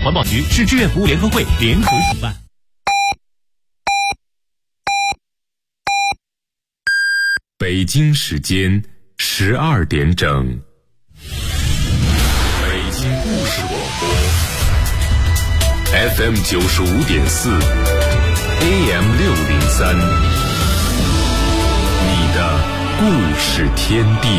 环保局、市志愿服务联合会联合主办。 北京时间12点整，北京故事广播 FM 95.4 AM 603，你的故事天地。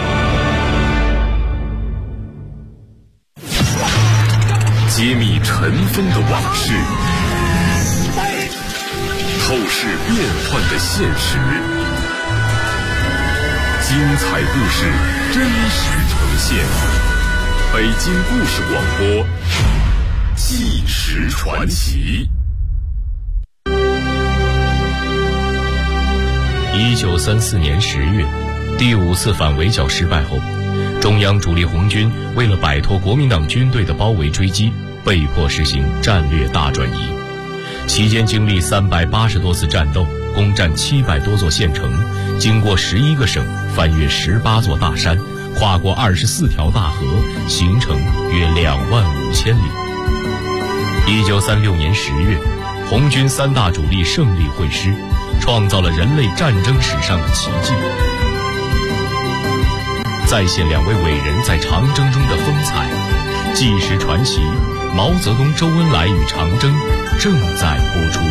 揭秘尘封的往事，透视变幻的现实，精彩故事真实呈现。北京故事广播，纪实传奇。 1934年10月，第5次反围剿失败后，中央主力红军为了摆脱国民党军队的包围追击，被迫实行战略大转移。期间经历380多次战斗，攻占700多座县城，经过11个省，翻越18座大山，跨过24条大河，行程约25000里。1936年10月，红军3大主力胜利会师，创造了人类战争史上的奇迹，再现2位伟人在长征中的风采。纪实传奇，毛泽东、周恩来与长征正在播出。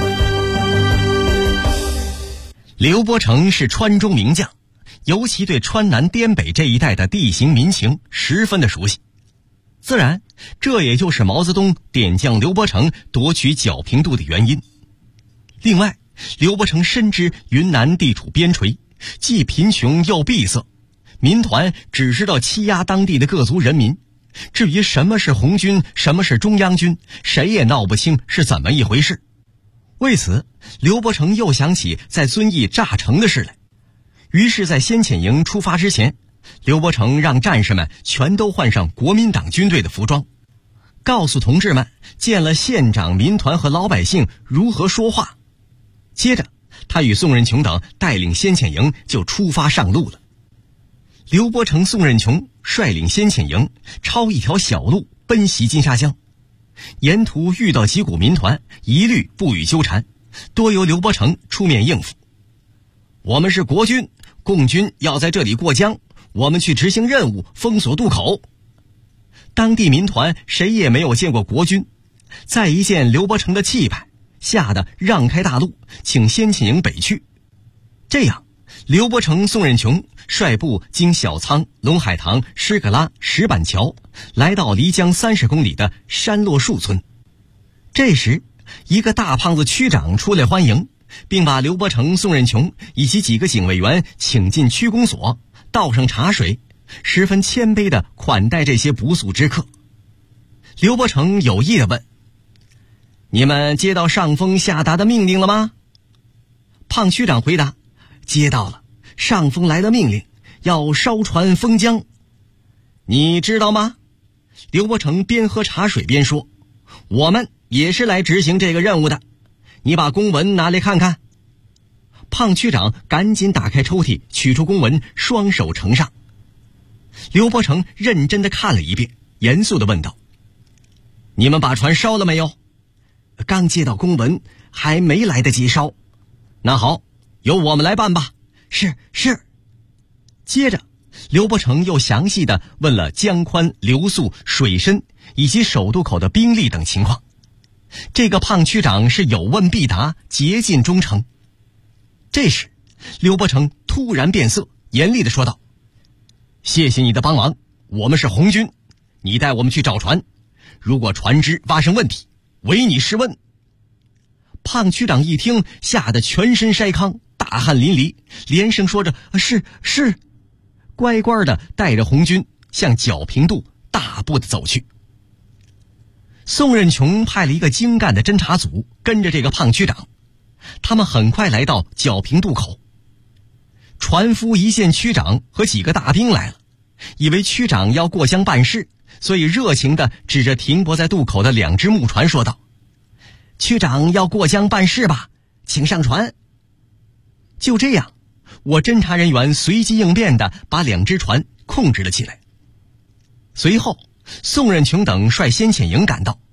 刘伯承是川中名将，尤其对川南滇北这一带的地形民情十分的熟悉，自然这也就是毛泽东点将刘伯承夺取皎平度的原因。另外，刘伯承深知云南地处边陲，既贫穷又闭塞，民团只知道欺压当地的各族人民，至于什么是红军，什么是中央军，谁也闹不清是怎么一回事。为此，刘伯承又想起在遵义炸城的事来。于是在先遣营出发之前，刘伯承让战士们全都换上国民党军队的服装，告诉同志们见了县长、民团和老百姓如何说话。接着他与宋任穷等带领先遣营就出发上路了。刘伯承、宋任穷率领先遣营抄一条小路奔袭金沙江，沿途遇到几股民团，一律不予纠缠，多由刘伯承出面应付。我们是国军，共军要在这里过江，我们去执行任务，封锁渡口。当地民团谁也没有见过国军，再一见刘伯承的气派，吓得让开大路，请先遣营北去。这样，刘伯承、宋任穷率部经小仓、龙海塘、施葛拉、石板桥，来到离江30公里的山落树村。这时，一个大胖子区长出来欢迎，并把刘伯承、宋任穷以及几个警卫员请进区公所，倒上茶水，十分谦卑地款待这些不速之客。刘伯承有意地问：“你们接到上峰下达的命令了吗？”胖区长回答：“接到了，上峰来的命令，要烧船封江。”“你知道吗？”刘伯承边喝茶水边说：“我们也是来执行这个任务的，你把公文拿来看看。”胖区长赶紧打开抽屉，取出公文，双手呈上。刘伯承认真地看了一遍，严肃地问道：“你们把船烧了没有？”“刚接到公文，还没来得及烧。”“那好，由我们来办吧。”“是。”接着刘伯承又详细地问了江宽、流速、水深以及首渡口的兵力等情况。这个胖区长是有问必答，竭尽忠诚。这时刘伯承突然变色，严厉地说道：“谢谢你的帮忙，我们是红军，你带我们去找船，如果船只发生问题，唯你是问。”胖区长一听，吓得全身筛糠，大汗淋漓，连声说着是，乖乖地带着红军向皎平度大步地走去。宋任穷派了一个精干的侦察组跟着这个胖区长，他们很快来到皎平渡口。船夫一见区长和几个大兵来了，以为区长要过江办事，所以热情地指着停泊在渡口的2只木船说道：“区长要过江办事吧，请上船。”就这样，我侦察人员随机应变地把2只船控制了起来。随后，宋任穷等率先遣营赶到，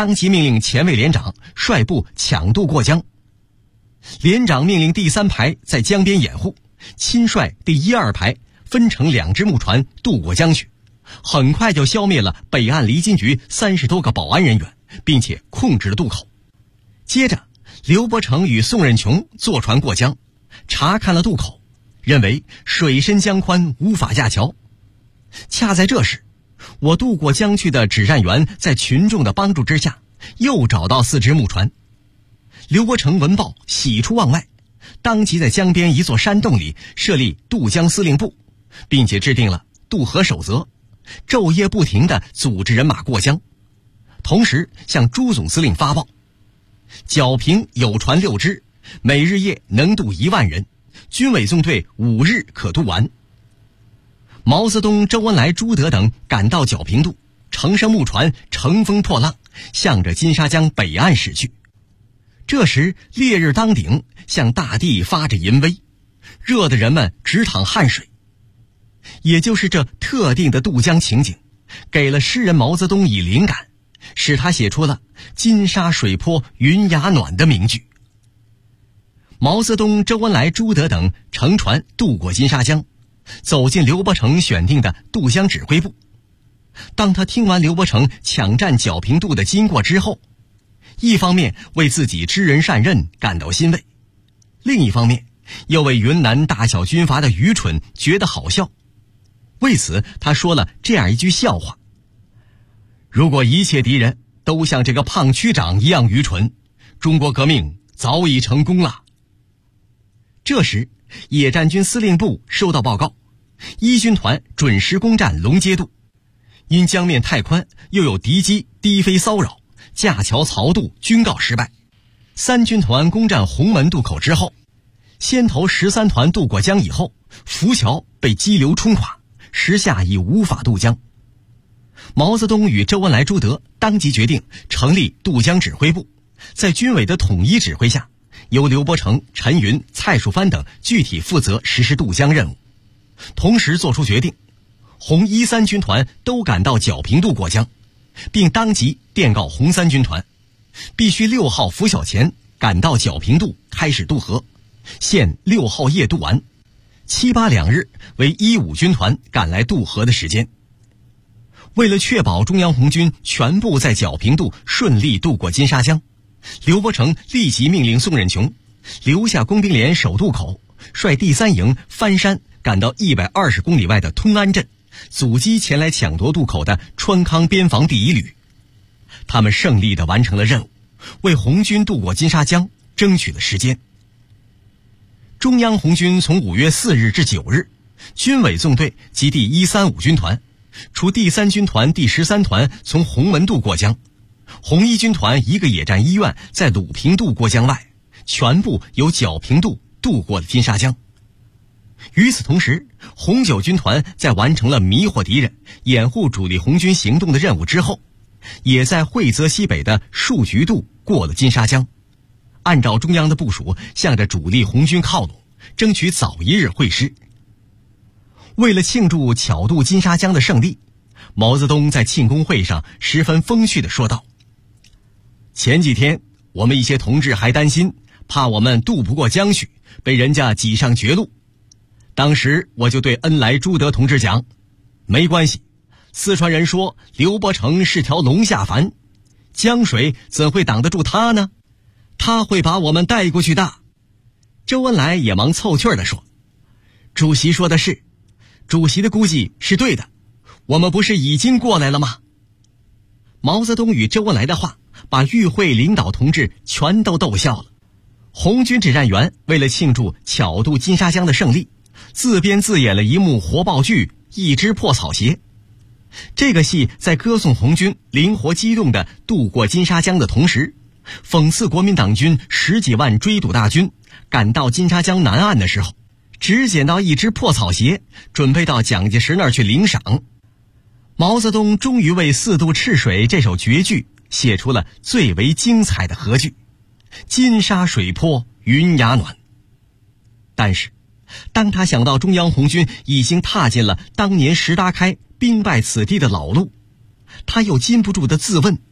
当即命令前卫连长率部抢渡过江。连长命令第3排在江边掩护，亲率第1、2排分成2只木船渡过江去，很快就消灭了北岸离津局30多个保安人员，并且控制了渡口。接着，刘伯承与宋任穷坐船过江，查看了渡口，认为水深江宽，无法架桥。恰在这时，我渡过江去的指战员在群众的帮助之下，又找到4只木船。刘伯承闻报，喜出望外，当即在江边一座山洞里设立渡江司令部，并且制定了渡河守则，昼夜不停地组织人马过江，同时向朱总司令发报：皎平有船6只，每日夜能渡1万人，军委纵队5日可渡完。毛泽东、周恩来、朱德等赶到皎平渡，乘上木船，乘风破浪，向着金沙江北岸驶去。这时烈日当顶，向大地发着淫威，热得人们直淌汗水。也就是这特定的渡江情景，给了诗人毛泽东以灵感，使他写出了金沙水波云崖暖的名句。毛泽东、周恩来、朱德等乘船渡过金沙江，走进刘伯承选定的渡江指挥部。当他听完刘伯承抢占皎平渡的经过之后，一方面为自己知人善任感到欣慰，另一方面又为云南大小军阀的愚蠢觉得好笑。为此他说了这样一句笑话：如果一切敌人都像这个胖区长一样愚蠢，中国革命早已成功了。这时野战军司令部收到报告，1军团准时攻占龙街渡，因江面太宽，又有敌机低飞骚扰，架桥漕渡均告失败。3军团攻占红门渡口之后，先头13团渡过江以后，浮桥被激流冲垮，时下已无法渡江。毛泽东与周恩来、朱德当即决定成立渡江指挥部，在军委的统一指挥下，由刘伯承、陈云、蔡树藩等具体负责实施渡江任务。同时作出决定，红1、3军团都赶到皎平渡过江，并当即电告红3军团，必须6号拂晓前赶到皎平渡开始渡河，限6号夜渡完，7、8两日为1、5军团赶来渡河的时间。为了确保中央红军全部在皎平渡顺利渡过金沙江，刘伯承立即命令宋任穷留下工兵连守渡口，率第3营翻山赶到120公里外的通安镇，阻击前来抢夺渡口的川康边防第1旅。他们胜利地完成了任务，为红军渡过金沙江争取了时间。中央红军从5月4日至9日，军委纵队及第135军团，除第3军团、第13团从红门渡过江，红1军团1个野战医院在鲁平渡过江外，全部由皎平渡渡过了金沙江。与此同时，红9军团在完成了迷惑敌人、掩护主力红军行动的任务之后，也在惠泽西北的树菊渡过了金沙江，按照中央的部署，向着主力红军靠拢，争取早一日会师。为了庆祝巧渡金沙江的胜利，毛泽东在庆功会上十分风趣地说道：前几天我们一些同志还担心，怕我们渡不过江去，被人家挤上绝路。当时我就对恩来、朱德同志讲，没关系，四川人说刘伯承是条龙下凡，江水怎会挡得住他呢？他会把我们带过去的。周恩来也忙凑趣儿地说，主席说的是，主席的估计是对的，我们不是已经过来了吗？毛泽东与周恩来的话把与会领导同志全都逗笑了。红军指战员为了庆祝巧渡金沙江的胜利，自编自演了一幕活报剧《一只破草鞋》。这个戏在歌颂红军灵活机动地渡过金沙江的同时，讽刺国民党军10几万追堵大军赶到金沙江南岸的时候，只捡到一只破草鞋，准备到蒋介石那儿去领赏。毛泽东终于为4渡赤水这首绝句写出了最为精彩的和句：金沙水波云崖暖。但是当他想到中央红军已经踏进了当年石达开兵败此地的老路，他又禁不住地自问，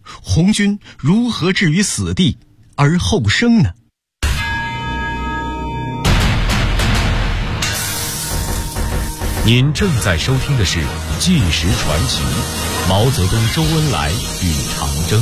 红军如何置于死地而后生呢？ 您正在收听的是《纪实传奇》，毛泽东、周恩来与长征。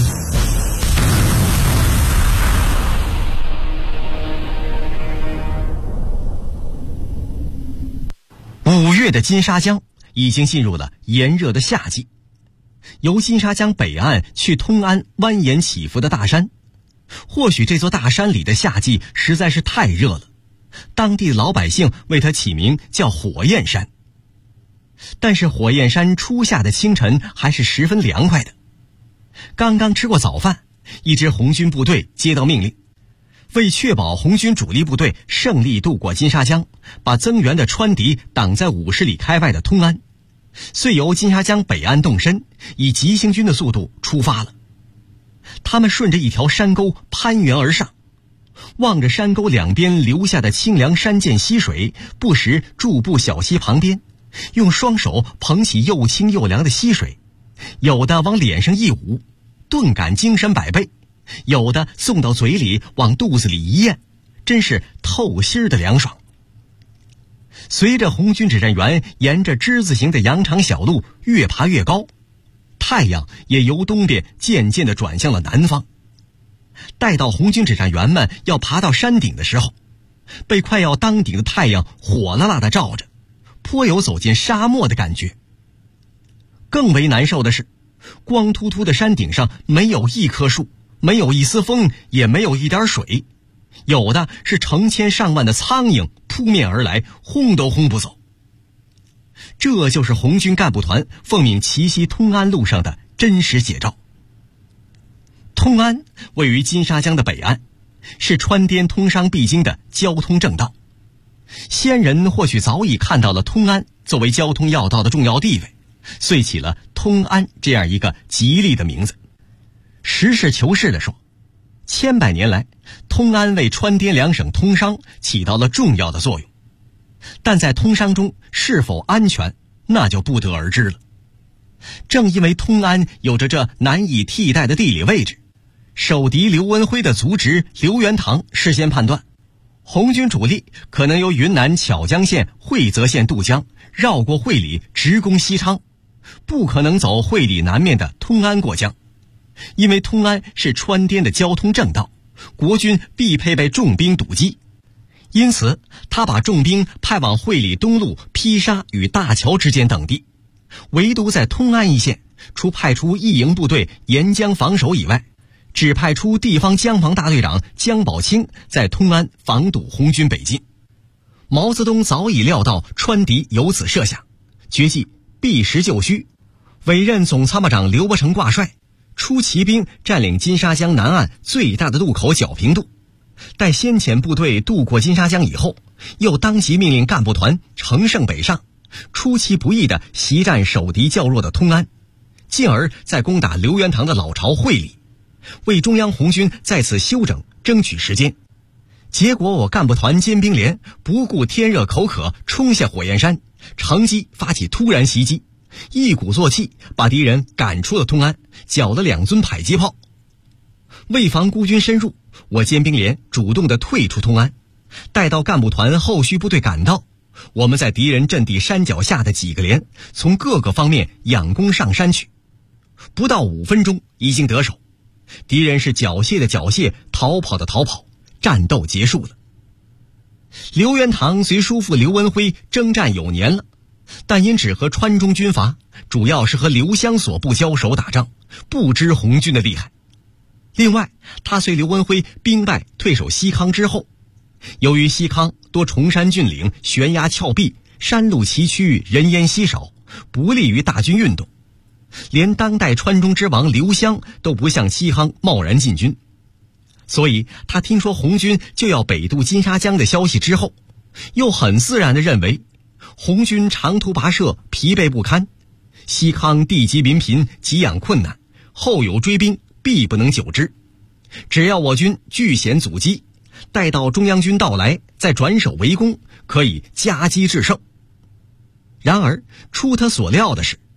5月的金沙江已经进入了炎热的夏季，由金沙江北岸去通安蜿蜒起伏的大山，或许这座大山里的夏季实在是太热了，当地的老百姓为它起名叫火焰山。但是火焰山初夏的清晨还是十分凉快的。刚刚吃过早饭，一支红军部队接到命令，为确保红军主力部队胜利渡过金沙江，把增援的川敌挡在50里开外的通安，遂由金沙江北岸动身，以急行军的速度出发了。他们顺着一条山沟攀援而上，望着山沟两边流下的清凉山涧溪水，不时驻步小溪旁边，用双手捧起又清又凉的溪水，有的往脸上一捂，顿感精神百倍，有的送到嘴里往肚子里一咽，真是透心的凉爽。随着红军指战员沿着之字形的羊肠小路越爬越高，太阳也由东边渐渐地转向了南方。待到红军指战员们要爬到山顶的时候，被快要当顶的太阳火辣辣地照着，颇有走进沙漠的感觉。更为难受的是，光秃秃的山顶上没有一棵树，没有一丝风，也没有一点水，有的是成千上万的苍蝇扑面而来，轰都轰不走。这就是红军干部团奉命奇袭通安路上的真实写照。通安位于金沙江的北岸，是川滇通商必经的交通正道。先人或许早已看到了通安作为交通要道的重要地位，遂起了通安这样一个吉利的名字。实事求是地说，千百年来，通安为川滇两省通商起到了重要的作用，但在通商中是否安全，那就不得而知了。正因为通安有着这难以替代的地理位置，守敌刘文辉的族侄刘元堂事先判断，红军主力可能由云南巧江县惠泽县渡江，绕过会理直攻西昌，不可能走会理南面的通安过江。因为通安是川滇的交通正道，国军必配备重兵堵击，因此他把重兵派往会理东路披沙与大桥之间等地，唯独在通安一线，除派出一营部队沿江防守以外，只派出地方江防大队长江宝清在通安防堵红军北进。毛泽东早已料到川敌由此设下，决计避实就虚，委任总参谋长刘伯承挂帅，出骑兵占领金沙江南岸最大的渡口皎平渡。待先遣部队渡过金沙江以后，又当即命令干部团乘胜北上，出其不意地袭占守敌较弱的通安，进而再攻打刘元堂的老巢会理，为中央红军在此休整争取时间。结果我干部团尖兵连不顾天热口渴，冲下火焰山，乘机发起突然袭击，一鼓作气把敌人赶出了通安，缴了2尊迫击炮。为防孤军深入，我尖兵连主动地退出通安。待到干部团后续部队赶到，我们在敌人阵地山脚下的几个连从各个方面仰攻上山去，不到5分钟已经得手。敌人是缴械的缴械，逃跑的逃跑，战斗结束了。刘元堂随叔父刘文辉征战有年了，但因只和川中军阀，主要是和刘湘所部交手打仗，不知红军的厉害。另外，他随刘文辉兵败退守西康之后，由于西康多崇山峻岭，悬崖峭壁，山路崎岖，人烟稀少，不利于大军运动，连当代川中之王刘湘都不向西康贸然进军。所以他听说红军就要北渡金沙江的消息之后，又很自然地认为红军长途跋涉，疲惫不堪，西康地级民贫，给养困难，后有追兵，必不能久之。只要我军据险阻击，待到中央军到来，再转守为攻，可以夹击制胜。然而出他所料的是，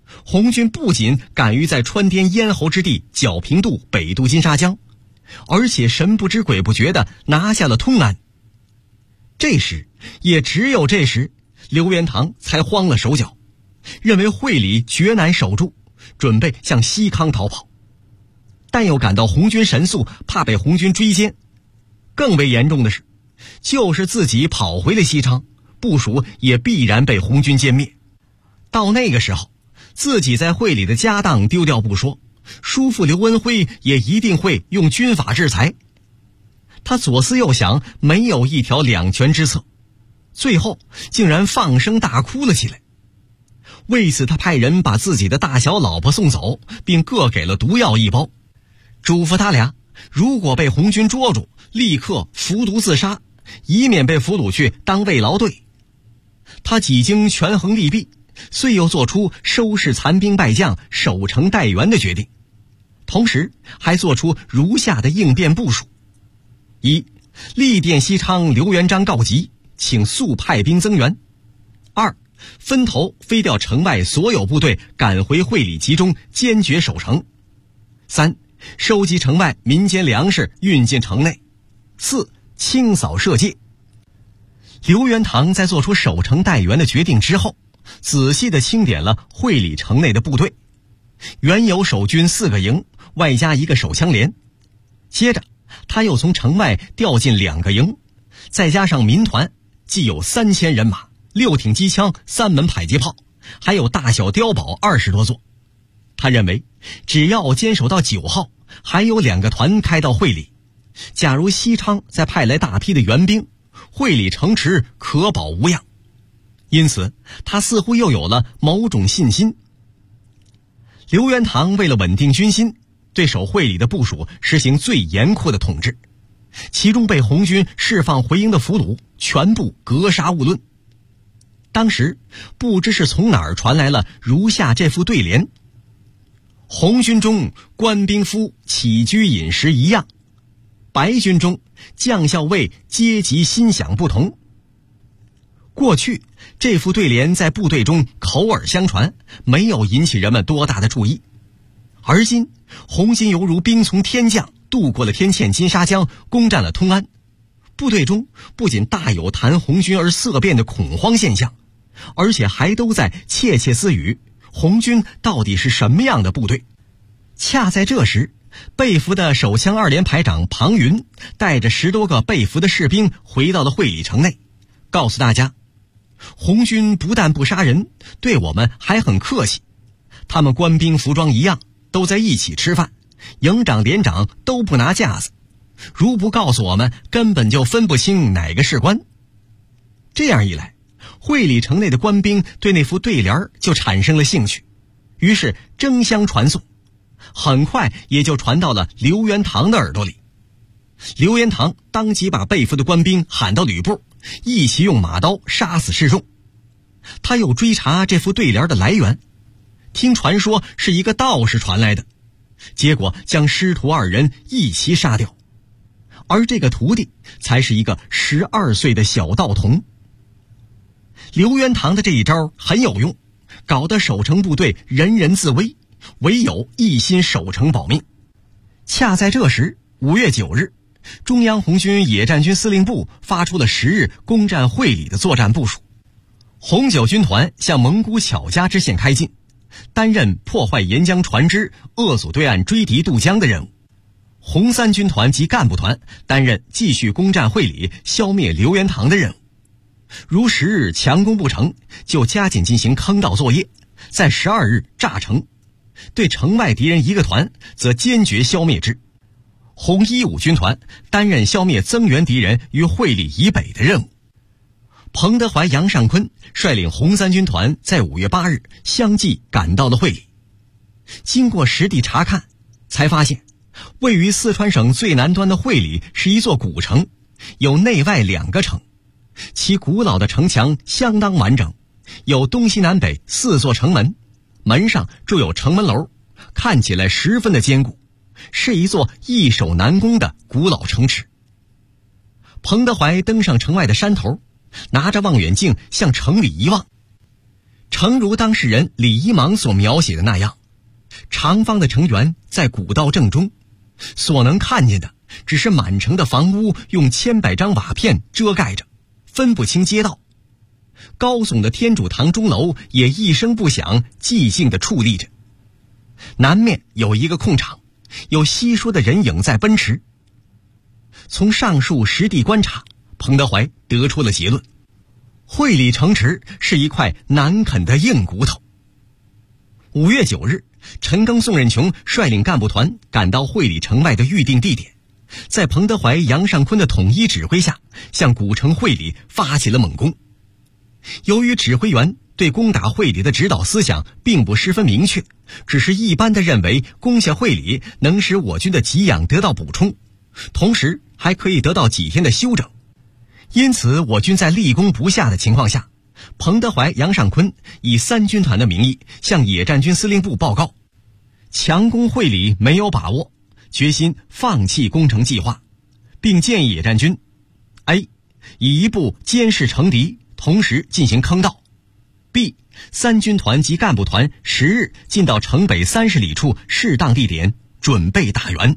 红军不仅敢于在川滇咽喉之地剿平度、北渡金沙江，而且神不知鬼不觉地拿下了通安。这时，也只有这时，刘元堂才慌了手脚，认为会理绝难守住，准备向西康逃跑，但又感到红军神速，怕被红军追歼。更为严重的是，就是自己跑回了西昌，部署也必然被红军歼灭。到那个时候，自己在会理的家当丢掉不说，叔父刘文辉也一定会用军法制裁。他左思右想，没有一条两全之策，最后竟然放声大哭了起来。为此，他派人把自己的大小老婆送走，并各给了毒药1包，嘱咐他俩如果被红军捉住，立刻服毒自杀，以免被俘虏去当慰劳队。他几经权衡利弊，遂又做出收拾残兵败将、守城待援的决定，同时还做出如下的应变部署：一、力电西昌刘元璋告急，请速派兵增援；二、分头飞调城外所有部队赶回会理集中，坚决守城；三、收集城外民间粮食运进城内；四、清扫社稷。刘元堂在做出守城待援的决定之后，仔细地清点了会理城内的部队，原有守军4个营，外加1个手枪连。接着他又从城外调进2个营，再加上民团，既有3000人马、6挺机枪、3门迫击炮，还有大小碉堡20多座。他认为只要坚守到9号，还有2个团开到会理，假如西昌再派来大批的援兵，会理城池可保无恙。因此他似乎又有了某种信心。刘元堂为了稳定军心，对守会理的部署实行最严酷的统治，其中被红军释放回营的俘虏全部格杀勿论。当时不知是从哪儿传来了如下这副对联：红军中官兵夫起居饮食一样，白军中将校尉阶级心想不同。过去这副对联在部队中口耳相传，没有引起人们多大的注意。而今红军犹如兵从天降，渡过了天堑金沙江，攻占了通安，部队中不仅大有谈红军而色变的恐慌现象，而且还都在窃窃私语，红军到底是什么样的部队。恰在这时，被俘的手枪2连排长庞云带着10多个被俘的士兵回到了会理城内，告诉大家，红军不但不杀人，对我们还很客气，他们官兵服装一样，都在一起吃饭，营长连长都不拿架子，如不告诉我们，根本就分不清哪个是官。这样一来，会理城内的官兵对那副对联就产生了兴趣，于是争相传颂，很快也就传到了刘元堂的耳朵里。刘元堂当即把被俘的官兵喊到旅部，一起用马刀杀死示众。他又追查这副对联的来源，听传说是一个道士传来的，结果将师徒2人一齐杀掉，而这个徒弟才是一个12岁的小道童。刘元堂的这一招很有用，搞得守城部队人人自危，唯有一心守城保命。恰在这时，5月9日，中央红军野战军司令部发出了10日攻占会理的作战部署。红9军团向蒙古巧家支线开进，担任破坏沿江船只、扼阻对岸追敌渡江的任务。红3军团及干部团担任继续攻占会理、消灭刘元堂的任务。如10日强攻不成，就加紧进行坑道作业，在12日炸城，对城外敌人1个团则坚决消灭之。红15军团担任消灭增援敌人于会理以北的任务。彭德怀、杨尚昆率领红3军团在5月8日相继赶到了会理。经过实地查看，才发现位于四川省最南端的会理是一座古城，有内外2个城，其古老的城墙相当完整，有东西南北4座城门，门上筑有城门楼，看起来十分的坚固，是一座易守难攻的古老城池。彭德怀登上城外的山头，拿着望远镜向城里一望， 诚如当事人李一芒所描写的那样，长方的城垣在古道正中，所能看见的只是满城的房屋用千百张瓦片遮盖着，分不清街道。高耸的天主堂钟楼也一声不响，寂静地矗立着。南面有一个空场，有稀疏的人影在奔驰。从上述实地观察，彭德怀得出了结论：会理城池是一块难啃的硬骨头。5月9日，陈赓、宋任穷率领干部团赶到会理城外的预定地点，在彭德怀、杨尚昆的统一指挥下，向古城会理发起了猛攻。由于指挥员对攻打会理的指导思想并不十分明确，只是一般的认为攻下会理能使我军的给养得到补充，同时还可以得到几天的休整。因此我军在立功不下的情况下，彭德怀、杨尚昆以3军团的名义向野战军司令部报告，强攻会理没有把握，决心放弃攻城计划，并建议野战军 A 以一部监视城敌，同时进行坑道； B 3军团及干部团10日进到城北30里处适当地点，准备打援。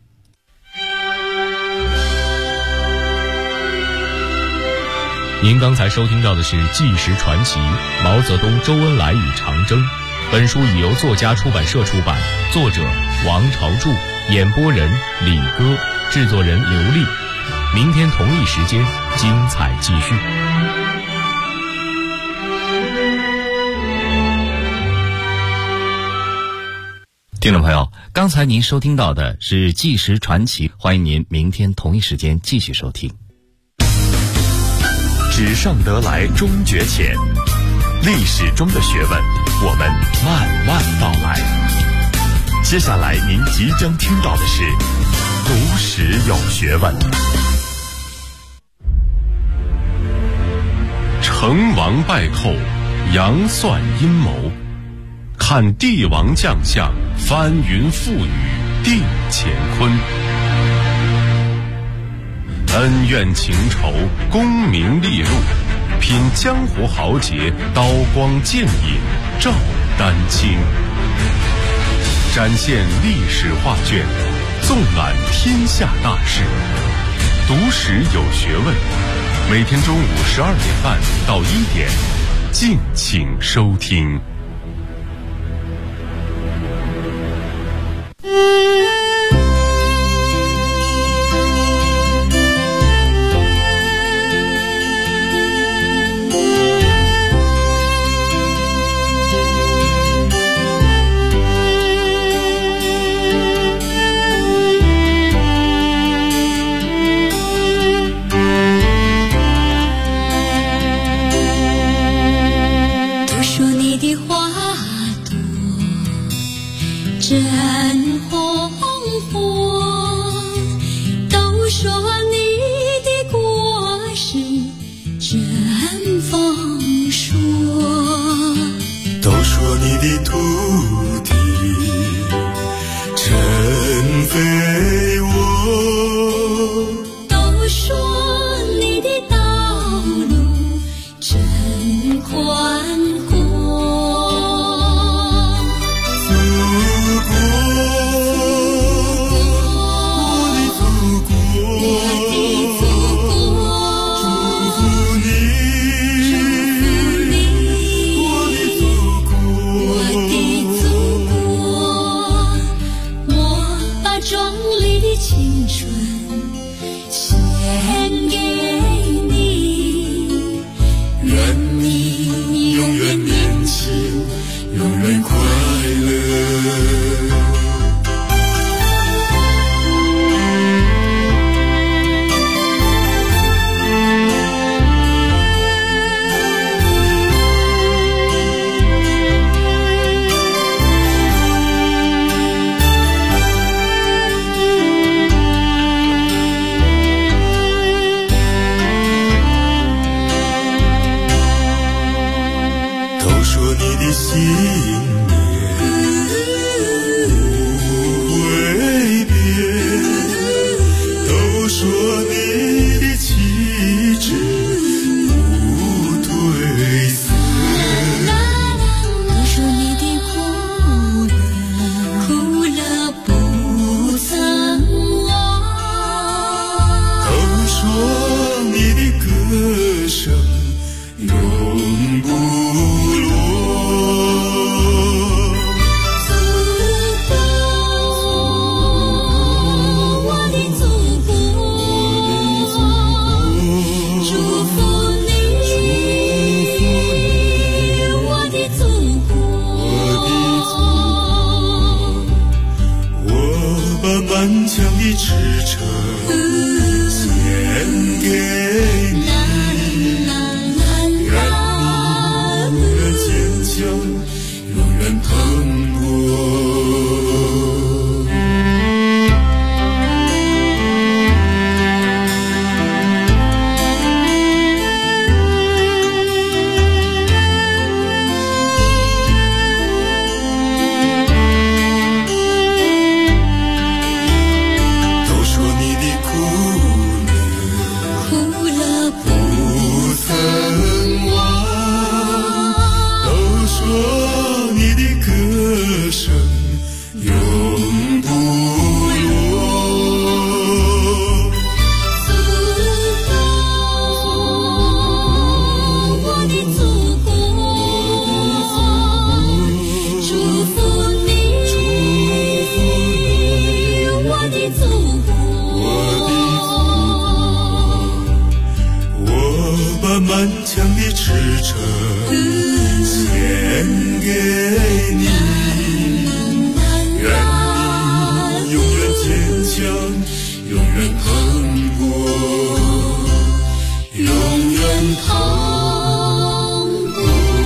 您刚才收听到的是《纪实传奇》毛泽东、周恩来与长征。本书已由作家出版社出版，作者王朝柱，演播人李歌，制作人刘丽。明天同一时间，精彩继续。 听众朋友，刚才您收听到的是《纪实传奇》，欢迎您明天同一时间继续收听。 纸上得来终觉浅，历史中的学问，我们慢慢道来。接下来您即将听到的是读史有学问。成王败寇，杨算阴谋，看帝王将相，翻云覆雨定乾坤。恩怨情仇，功名利禄，品江湖豪杰，刀光剑影照丹青。展现历史画卷，纵览天下大事。读史有学问，每天中午12点半到1点，敬请收听。 满腔的赤诚献给你，愿你永远坚强，永远蓬勃。满腔的赤诚献给你，愿你永远坚强，永远蓬勃，永远蓬勃。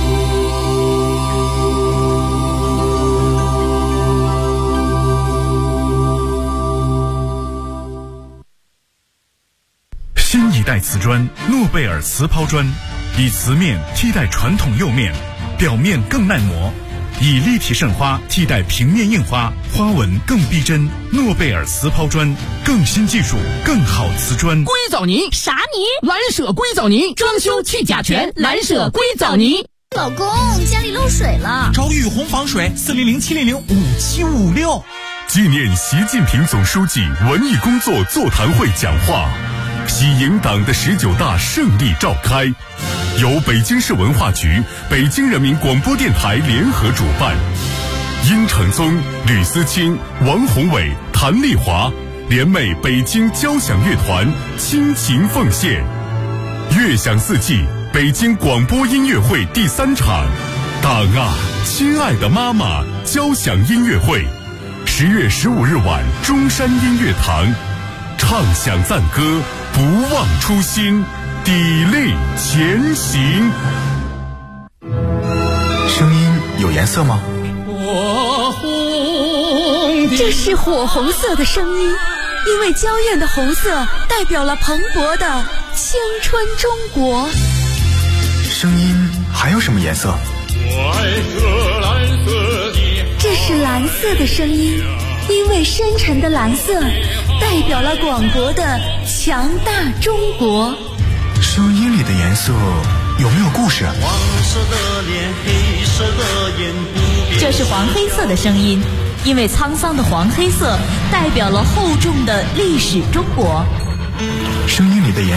新一代瓷砖诺贝尔瓷抛砖，以瓷面替代传统釉面，表面更耐磨，以立体渗花替代平面印花，花纹更逼真。诺贝尔瓷抛砖，更新技术，更好瓷砖。 硅藻泥啥泥？蓝舍硅藻泥，装修去甲醛，蓝舍硅藻泥。 老公，家里漏水了， 找雨虹防水400-700-5756。 纪念习近平总书记文艺工作座谈会讲话，喜迎党的19大胜利召开，由北京市文化局、北京人民广播电台联合主办。殷承宗、吕思清、王宏伟、谭丽华联袂北京交响乐团倾情奉献。乐享四季北京广播音乐会第3场，党啊，亲爱的妈妈交响音乐会，10月15日晚中山音乐堂，唱响赞歌，不忘初心，砥砺前行。 声音有颜色吗？ 这是火红色的声音，因为娇艳的红色代表了蓬勃的青春中国。 声音还有什么颜色？ 这是蓝色的声音，因为深沉的蓝色代表了广博的强大中国。 声音里的颜色有没有故事？ 黄色的脸，黑色的眼， 这是黄黑色的声音，因为沧桑的黄黑色代表了厚重的历史中国。 声音里的颜